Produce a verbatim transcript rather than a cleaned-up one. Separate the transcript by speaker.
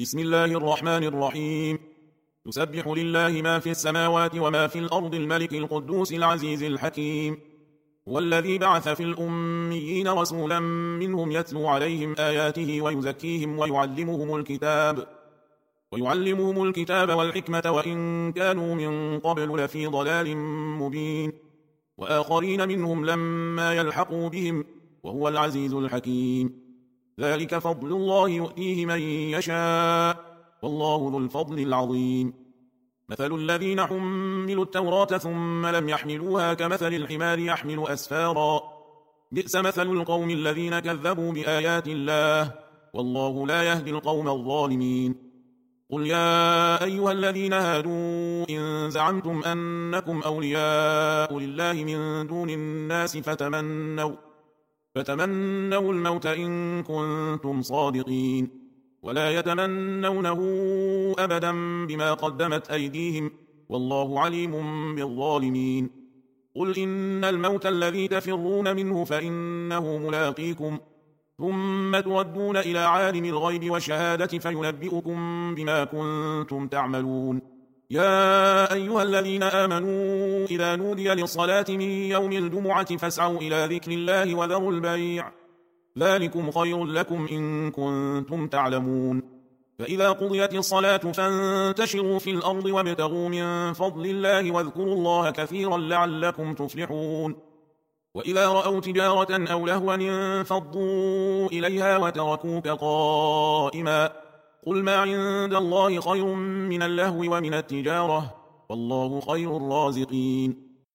Speaker 1: بسم الله الرحمن الرحيم. يسبح لله ما في السماوات وما في الأرض الملك القدوس العزيز الحكيم. والذي بعث في الأميين رسولا منهم يتلو عليهم آياته ويزكيهم ويعلمهم الكتاب ويعلمهم الكتاب والحكمة وإن كانوا من قبل لفي ضلال مبين، وآخرين منهم لما يلحقوا بهم، وهو العزيز الحكيم. ذلك فضل الله يؤتيه من يشاء، والله ذو الفضل العظيم. مثل الذين حملوا التوراة ثم لم يحملوها كمثل الحمار يحمل أسفارا، بئس مثل القوم الذين كذبوا بآيات الله، والله لا يهدي القوم الظالمين. قل يا أيها الذين هادوا إن زعمتم أنكم أولياء لله من دون الناس فتمنوا فتمنوا الموت إن كنتم صادقين، ولا يتمنونه أبدا بما قدمت أيديهم، والله عليم بالظالمين. قل إن الموت الذي تفرون منه فإنه ملاقيكم، ثم تردون إلى عالم الغيب والشهادة فينبئكم بما كنتم تعملون. يا أيها الذين آمنوا إذا نودي للصلاة من يوم الجمعة فاسعوا إلى ذكر الله وذروا البيع، ذلكم خير لكم إن كنتم تعلمون. فإذا قضيت الصلاة فانتشروا في الأرض وابتغوا من فضل الله واذكروا الله كثيرا لعلكم تفلحون. وإذا رأوا تجارة أو لهوا انفضوا إليها وتركوك قائما، قل ما عند الله خير من اللهو ومن التجارة، والله خير الرازقين.